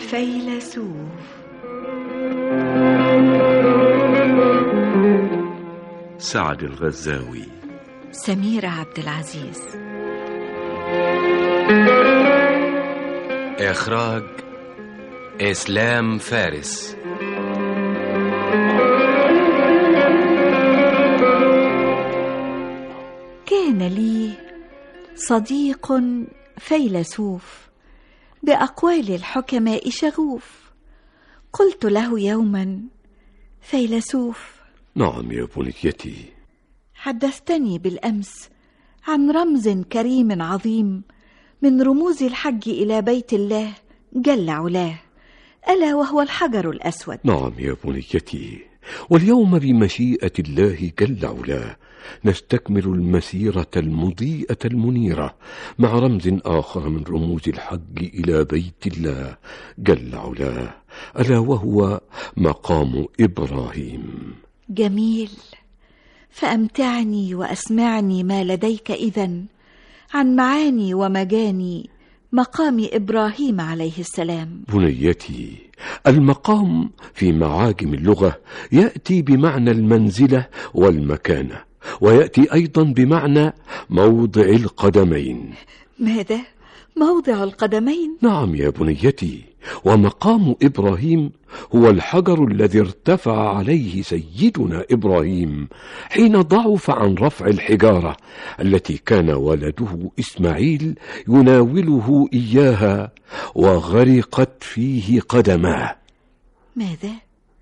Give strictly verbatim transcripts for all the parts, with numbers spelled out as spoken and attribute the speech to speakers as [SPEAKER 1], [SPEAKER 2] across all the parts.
[SPEAKER 1] فيلسوف.
[SPEAKER 2] سعد الغزاوي.
[SPEAKER 1] سميرة عبد العزيز.
[SPEAKER 3] إخراج إسلام فارس.
[SPEAKER 1] كان لي صديق فيلسوف بأقوال الحكماء شغوف. قلت له يوما: فيلسوف.
[SPEAKER 4] نعم يا بنيتي.
[SPEAKER 1] حدثتني بالأمس عن رمز كريم عظيم من رموز الحج إلى بيت الله جل علاه، ألا وهو الحجر الأسود.
[SPEAKER 4] نعم يا بنيتي، واليوم بمشيئة الله جل علاه نستكمل المسيرة المضيئة المنيرة مع رمز آخر من رموز الحج إلى بيت الله جل علاه، ألا وهو مقام إبراهيم.
[SPEAKER 1] جميل، فأمتعني وأسمعني ما لديك إذن عن معاني ومجاني مقام إبراهيم عليه السلام.
[SPEAKER 4] بنيتي، المقام في معاجم اللغة يأتي بمعنى المنزلة والمكانة، ويأتي أيضا بمعنى موضع القدمين.
[SPEAKER 1] ماذا؟ موضع القدمين؟
[SPEAKER 4] نعم يا بنيتي، ومقام إبراهيم هو الحجر الذي ارتفع عليه سيدنا إبراهيم حين ضعف عن رفع الحجارة التي كان ولده إسماعيل يناوله إياها وغرقت فيه قدماه.
[SPEAKER 1] ماذا؟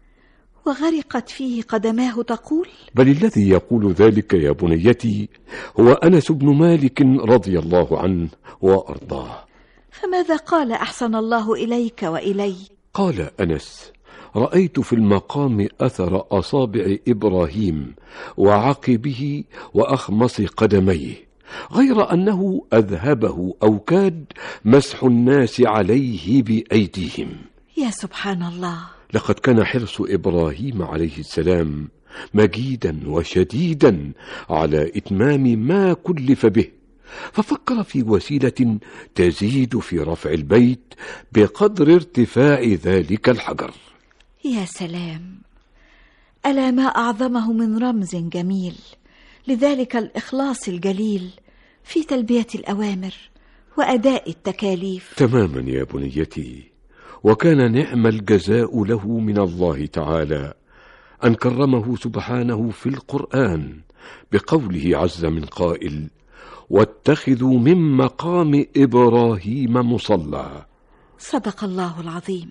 [SPEAKER 1] وغرقت فيه قدماه تقول؟
[SPEAKER 4] بل الذي يقول ذلك يا بنيتي هو أنس بن مالك رضي الله عنه وأرضاه.
[SPEAKER 1] فماذا قال أحسن الله إليك وإلي؟
[SPEAKER 4] قال أنس: رأيت في المقام أثر أصابع إبراهيم وعقبه وأخمص قدميه، غير أنه أذهبه أو كاد مسح الناس عليه بأيديهم.
[SPEAKER 1] يا سبحان الله.
[SPEAKER 4] لقد كان حرص إبراهيم عليه السلام مجيدا وشديدا على إتمام ما كلف به، ففكر في وسيلة تزيد في رفع البيت بقدر ارتفاع ذلك الحجر.
[SPEAKER 1] يا سلام، ألا ما أعظمه من رمز جميل لذلك الإخلاص الجليل في تلبية الأوامر وأداء التكاليف.
[SPEAKER 4] تماما يا بنيتي، وكان نعم الجزاء له من الله تعالى أن كرمه سبحانه في القرآن بقوله عز من قائل: واتخذوا من مقام إبراهيم مصلى.
[SPEAKER 1] صدق الله العظيم.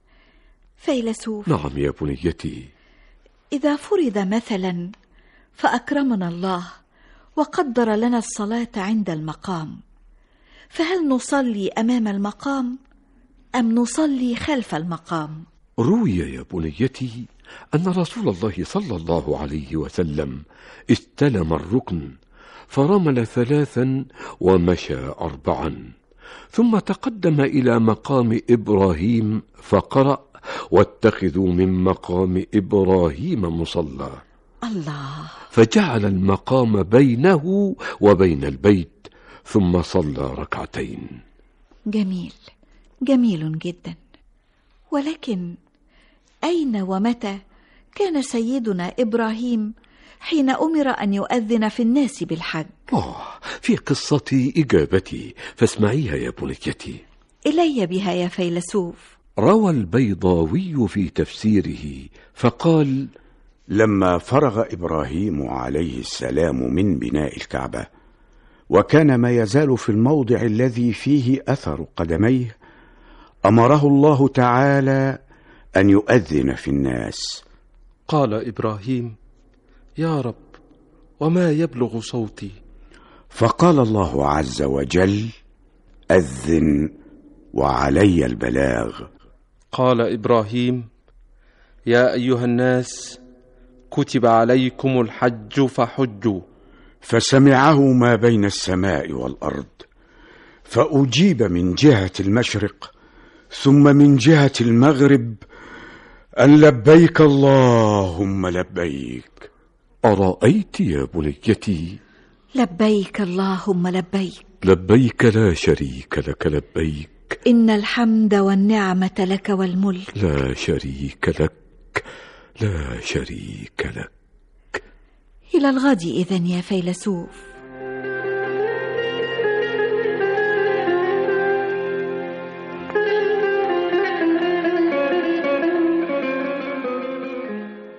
[SPEAKER 1] فيلسوف.
[SPEAKER 4] نعم يا بنيتي.
[SPEAKER 1] إذا فرض مثلا فأكرمنا الله وقدر لنا الصلاة عند المقام، فهل نصلي أمام المقام أم نصلي خلف المقام؟
[SPEAKER 4] روي يا بنيتي أن رسول الله صلى الله عليه وسلم استلم الركن فرمل ثلاثا ومشى أربعا، ثم تقدم إلى مقام إبراهيم فقرأ: واتخذوا من مقام إبراهيم مصلى.
[SPEAKER 1] الله.
[SPEAKER 4] فجعل المقام بينه وبين البيت ثم صلى ركعتين.
[SPEAKER 1] جميل، جميل جدا. ولكن أين ومتى كان سيدنا إبراهيم حين أمر أن يؤذن في الناس بالحج؟
[SPEAKER 4] آه، في قصتي إجابتي، فاسمعيها يا بنيتي.
[SPEAKER 1] إلي بها يا فيلسوف.
[SPEAKER 4] روى البيضاوي في تفسيره فقال:
[SPEAKER 5] لما فرغ إبراهيم عليه السلام من بناء الكعبة، وكان ما يزال في الموضع الذي فيه أثر قدميه، أمره الله تعالى أن يؤذن في الناس.
[SPEAKER 6] قال إبراهيم: يا رب، وما يبلغ صوتي؟
[SPEAKER 5] فقال الله عز وجل: أذن وعلي البلاغ.
[SPEAKER 6] قال إبراهيم: يا أيها الناس، كتب عليكم الحج فحجوا.
[SPEAKER 5] فسمعه ما بين السماء والأرض، فأجيب من جهة المشرق ثم من جهة المغرب أن لبيك اللهم لبيك.
[SPEAKER 4] أرأيت يا بنيتي؟
[SPEAKER 1] لبيك اللهم لبيك.
[SPEAKER 4] لبيك لا شريك لك لبيك،
[SPEAKER 1] إن الحمد والنعمة لك والملك
[SPEAKER 4] لا شريك لك، لا شريك لك.
[SPEAKER 1] إلى الغد إذن يا فيلسوف.